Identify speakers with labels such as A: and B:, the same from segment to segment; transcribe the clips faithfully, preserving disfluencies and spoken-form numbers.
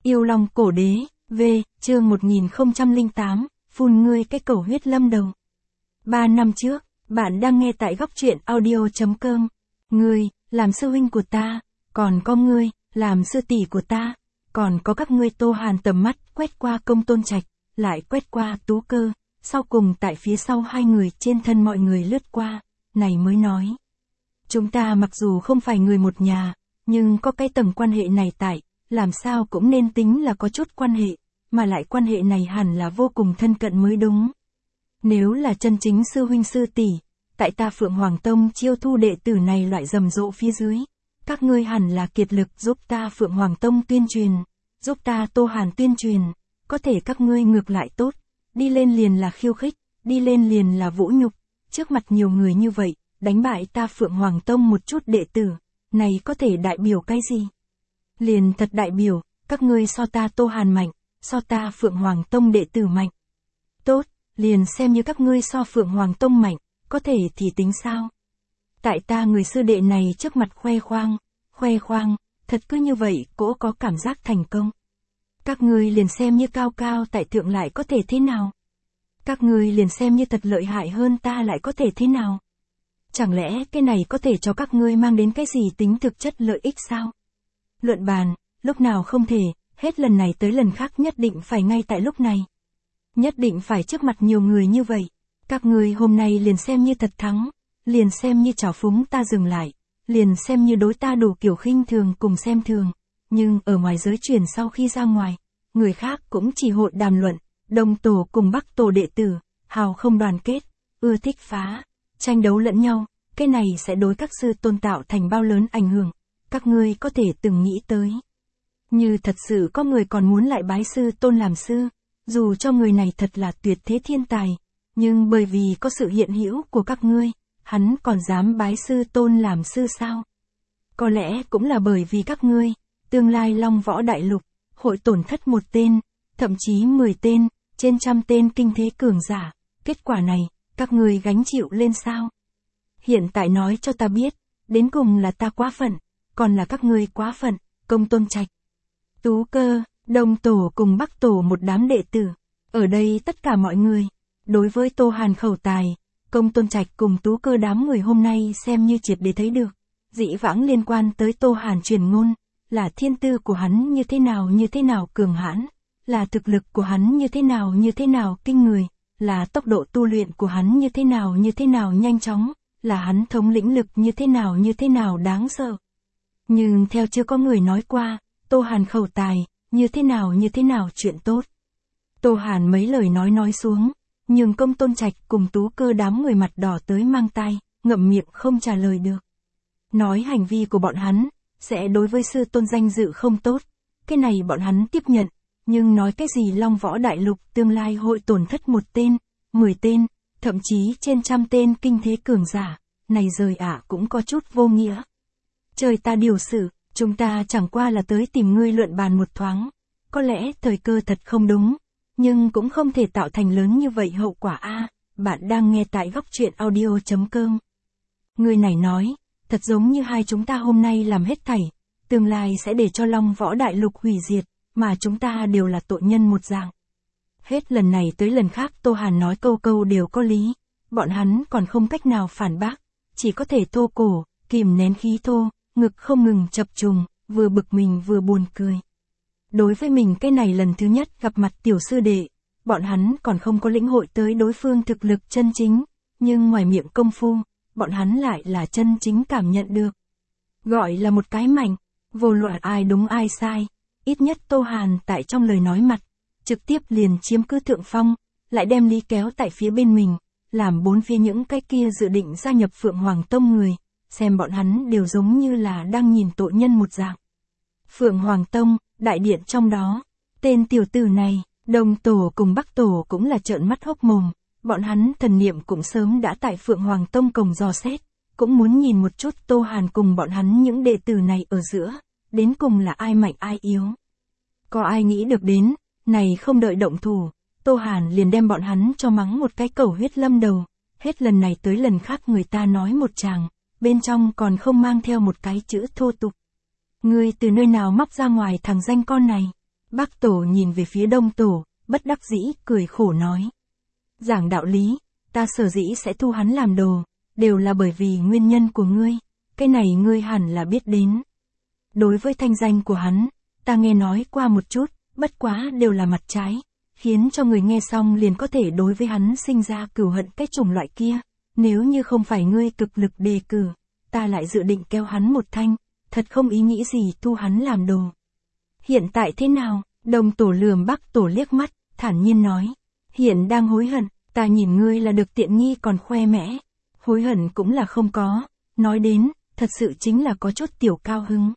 A: Yêu Long Cổ Đế, V, chương một nghìn không trăm lẻ tám, phun ngươi cái cầu huyết lâm đầu. Ba năm trước, bạn đang nghe tại góc truyện audio chấm com. Ngươi, làm sư huynh của ta, còn có ngươi, làm sư tỷ của ta, còn có các ngươi. Tô Hàn tầm mắt quét qua Công Tôn Trạch, lại quét qua Tú Cơ, sau cùng tại phía sau hai người trên thân mọi người lướt qua, này mới nói. Chúng ta mặc dù không phải người một nhà, nhưng có cái tầng quan hệ này tại, làm sao cũng nên tính là có chút quan hệ, mà lại quan hệ này hẳn là vô cùng thân cận mới đúng. Nếu là chân chính sư huynh sư tỷ, tại ta Phượng Hoàng Tông chiêu thu đệ tử này loại rầm rộ phía dưới, các ngươi hẳn là kiệt lực giúp ta Phượng Hoàng Tông tuyên truyền, giúp ta Tô Hàn tuyên truyền, có thể các ngươi ngược lại tốt, đi lên liền là khiêu khích, đi lên liền là vũ nhục, trước mặt nhiều người như vậy, đánh bại ta Phượng Hoàng Tông một chút đệ tử, này có thể đại biểu cái gì? Liền thật đại biểu, các ngươi so ta Tô Hàn mạnh, so ta Phượng Hoàng Tông đệ tử mạnh. Tốt, liền xem như các ngươi so Phượng Hoàng Tông mạnh, có thể thì tính sao? Tại ta người sư đệ này trước mặt khoe khoang, khoe khoang, thật cứ như vậy cỗ có cảm giác thành công. Các ngươi liền xem như cao cao tại thượng lại có thể thế nào? Các ngươi liền xem như thật lợi hại hơn ta lại có thể thế nào? Chẳng lẽ cái này có thể cho các ngươi mang đến cái gì tính thực chất lợi ích sao? Luận bàn, lúc nào không thể, hết lần này tới lần khác nhất định phải ngay tại lúc này. Nhất định phải trước mặt nhiều người như vậy. Các ngươi hôm nay liền xem như thật thắng, liền xem như trào phúng ta dừng lại, liền xem như đối ta đủ kiểu khinh thường cùng xem thường. Nhưng ở ngoài giới truyền sau khi ra ngoài, người khác cũng chỉ hội đàm luận, Đông Tổ cùng Bắc Tổ đệ tử, hào không đoàn kết, ưa thích phá, tranh đấu lẫn nhau, cái này sẽ đối các sư tôn tạo thành bao lớn ảnh hưởng, các ngươi có thể từng nghĩ tới. Như thật sự có người còn muốn lại bái sư tôn làm sư, dù cho người này thật là tuyệt thế thiên tài, nhưng bởi vì có sự hiện hữu của các ngươi, hắn còn dám bái sư tôn làm sư sao? Có lẽ cũng là bởi vì các ngươi, tương lai Long Võ Đại Lục, hội tổn thất một tên, thậm chí mười tên, trên trăm tên kinh thế cường giả, kết quả này, các ngươi gánh chịu lên sao? Hiện tại nói cho ta biết, đến cùng là ta quá phận, còn là các ngươi quá phận. Công Tôn Trạch, Tú Cơ, Đông Tổ cùng Bắc Tổ một đám đệ tử, ở đây tất cả mọi người, đối với Tô Hàn khẩu tài, Công Tôn Trạch cùng Tú Cơ đám người hôm nay xem như triệt để thấy được, dĩ vãng liên quan tới Tô Hàn truyền ngôn, là thiên tư của hắn như thế nào như thế nào cường hãn, là thực lực của hắn như thế nào như thế nào kinh người, là tốc độ tu luyện của hắn như thế nào như thế nào nhanh chóng, là hắn thống lĩnh lực như thế nào như thế nào đáng sợ. Nhưng theo chưa có người nói qua, Tô Hàn khẩu tài, như thế nào như thế nào chuyện tốt. Tô Hàn mấy lời nói nói xuống, nhưng Công Tôn Trạch cùng Tú Cơ đám người mặt đỏ tới mang tai, ngậm miệng không trả lời được. Nói hành vi của bọn hắn, sẽ đối với sư tôn danh dự không tốt, cái này bọn hắn tiếp nhận, nhưng nói cái gì Long Võ Đại Lục tương lai hội tổn thất một tên, mười tên, thậm chí trên trăm tên kinh thế cường giả, này rời ả cũng có chút vô nghĩa. Trời ta điều xử, chúng ta chẳng qua là tới tìm ngươi luận bàn một thoáng, có lẽ thời cơ thật không đúng, nhưng cũng không thể tạo thành lớn như vậy hậu quả a. Bạn đang nghe tại góc truyện audio chấm com. Người này nói, thật giống như hai chúng ta hôm nay làm hết thảy, tương lai sẽ để cho Long Võ Đại Lục hủy diệt, mà chúng ta đều là tội nhân một dạng. Hết lần này tới lần khác Tô Hàn nói câu câu đều có lý, bọn hắn còn không cách nào phản bác, chỉ có thể thô cổ, kìm nén khí thô, ngực không ngừng chập trùng, vừa bực mình vừa buồn cười. Đối với mình cái này lần thứ nhất gặp mặt tiểu sư đệ, bọn hắn còn không có lĩnh hội tới đối phương thực lực chân chính, nhưng ngoài miệng công phu, bọn hắn lại là chân chính cảm nhận được. Gọi là một cái mạnh, vô luận ai đúng ai sai, ít nhất Tô Hàn tại trong lời nói mặt, trực tiếp liền chiếm cứ thượng phong, lại đem Lý kéo tại phía bên mình, làm bốn phía những cái kia dự định gia nhập Phượng Hoàng Tông người, xem bọn hắn đều giống như là đang nhìn tội nhân một dạng. Phượng Hoàng Tông, đại điện trong đó, tên tiểu tử này, Đông Tổ cùng Bắc Tổ cũng là trợn mắt hốc mồm, bọn hắn thần niệm cũng sớm đã tại Phượng Hoàng Tông cổng dò xét, cũng muốn nhìn một chút Tô Hàn cùng bọn hắn những đệ tử này ở giữa, đến cùng là ai mạnh ai yếu. Có ai nghĩ được đến, này không đợi động thủ, Tô Hàn liền đem bọn hắn cho mắng một cái cầu huyết lâm đầu, hết lần này tới lần khác người ta nói một tràng, bên trong còn không mang theo một cái chữ thô tục. Ngươi từ nơi nào móc ra ngoài thằng danh con này? Bắc Tổ nhìn về phía Đông Tổ, bất đắc dĩ, cười khổ nói. Giảng đạo lý, ta sở dĩ sẽ thu hắn làm đồ, đều là bởi vì nguyên nhân của ngươi, cái này ngươi hẳn là biết đến. Đối với thanh danh của hắn, ta nghe nói qua một chút, bất quá đều là mặt trái, khiến cho người nghe xong liền có thể đối với hắn sinh ra cừu hận cái chủng loại kia. Nếu như không phải ngươi cực lực đề cử, ta lại dự định kéo hắn một thanh, thật không ý nghĩ gì thu hắn làm đồ. Hiện tại thế nào? Đông Tổ lườm Bắc Tổ liếc mắt, thản nhiên nói. Hiện đang hối hận, ta nhìn ngươi là được tiện nghi còn khoe mẽ. Hối hận cũng là không có, nói đến, thật sự chính là có chút tiểu cao hứng.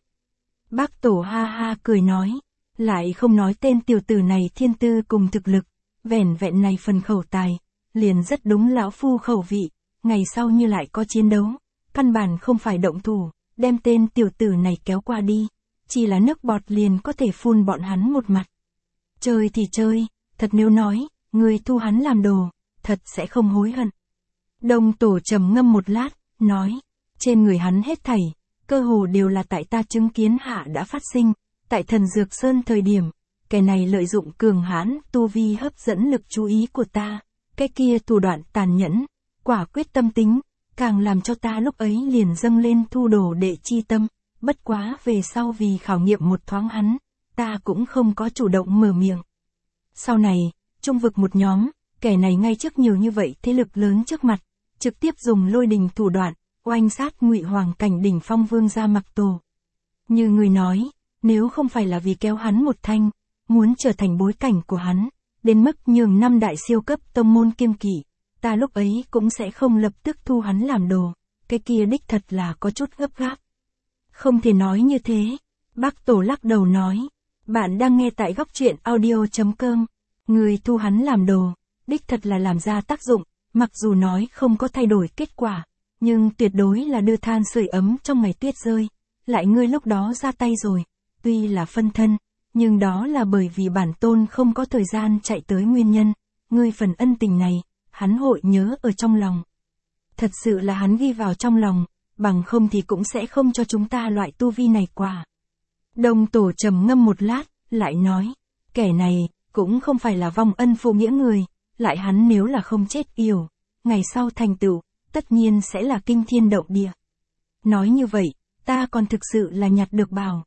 A: Bắc Tổ ha ha cười nói, lại không nói tên tiểu tử này thiên tư cùng thực lực, vẻn vẹn này phần khẩu tài, liền rất đúng lão phu khẩu vị, ngày sau như lại có chiến đấu, căn bản không phải động thủ, đem tên tiểu tử này kéo qua đi, chỉ là nước bọt liền có thể phun bọn hắn một mặt. Chơi thì chơi, thật nếu nói, người thu hắn làm đồ, thật sẽ không hối hận. Đông Tổ trầm ngâm một lát, nói, trên người hắn hết thảy, cơ hồ đều là tại ta chứng kiến hạ đã phát sinh, tại Thần Dược Sơn thời điểm, kẻ này lợi dụng cường hãn tu vi hấp dẫn lực chú ý của ta, cái kia thủ đoạn tàn nhẫn, quả quyết tâm tính, càng làm cho ta lúc ấy liền dâng lên thu đồ đệ chi tâm, bất quá về sau vì khảo nghiệm một thoáng hắn, ta cũng không có chủ động mở miệng. Sau này, trung vực một nhóm, kẻ này ngay trước nhiều như vậy thế lực lớn trước mặt, trực tiếp dùng lôi đình thủ đoạn, oanh sát Ngụy Hoàng cảnh đỉnh phong vương gia Mặc Tổ. Như người nói, nếu không phải là vì kéo hắn một thanh, muốn trở thành bối cảnh của hắn, đến mức nhường năm đại siêu cấp tông môn kiêng kỵ, ta lúc ấy cũng sẽ không lập tức thu hắn làm đồ, cái kia đích thật là có chút gấp gáp. Không thể nói như thế, Bắc Tổ lắc đầu nói, bạn đang nghe tại góc truyện audio chấm com, người thu hắn làm đồ, đích thật là làm ra tác dụng, mặc dù nói không có thay đổi kết quả, nhưng tuyệt đối là đưa than sưởi ấm trong ngày tuyết rơi, lại ngươi lúc đó ra tay rồi, tuy là phân thân, nhưng đó là bởi vì bản tôn không có thời gian chạy tới nguyên nhân, ngươi phần ân tình này, hắn hội nhớ ở trong lòng. Thật sự là hắn ghi vào trong lòng, bằng không thì cũng sẽ không cho chúng ta loại tu vi này quả. Đông Tổ trầm ngâm một lát, lại nói, kẻ này, cũng không phải là vong ân phụ nghĩa người, lại hắn nếu là không chết yểu, ngày sau thành tựu, tất nhiên sẽ là kinh thiên động địa. Nói như vậy, ta còn thực sự là nhặt được bảo.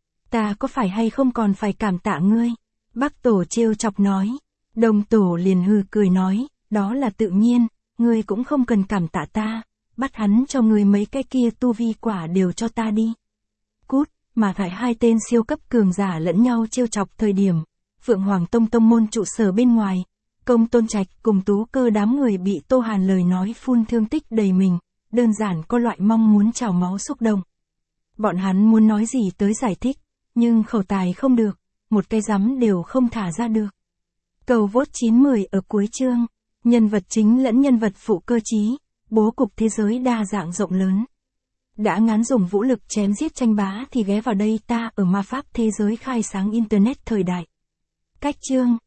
A: Ta có phải hay không còn phải cảm tạ ngươi? Bắc Tổ trêu chọc nói. Đông Tổ liền hừ cười nói, đó là tự nhiên, ngươi cũng không cần cảm tạ ta, bắt hắn cho ngươi mấy cái kia tu vi quả đều cho ta đi. Cút, mà phải hai tên siêu cấp cường giả lẫn nhau trêu chọc thời điểm, Phượng Hoàng Tông tông môn trụ sở bên ngoài, Công Tôn Trạch cùng Tú Cơ đám người bị Tô Hàn lời nói phun thương tích đầy mình, đơn giản có loại mong muốn trào máu xúc động. Bọn hắn muốn nói gì tới giải thích, nhưng khẩu tài không được, một cái rắm đều không thả ra được. Cầu vote chín mười ở cuối chương, nhân vật chính lẫn nhân vật phụ cơ trí, bố cục thế giới đa dạng rộng lớn. Đã ngán dùng vũ lực chém giết tranh bá thì ghé vào đây ta ở ma pháp thế giới khai sáng internet thời đại. Cách chương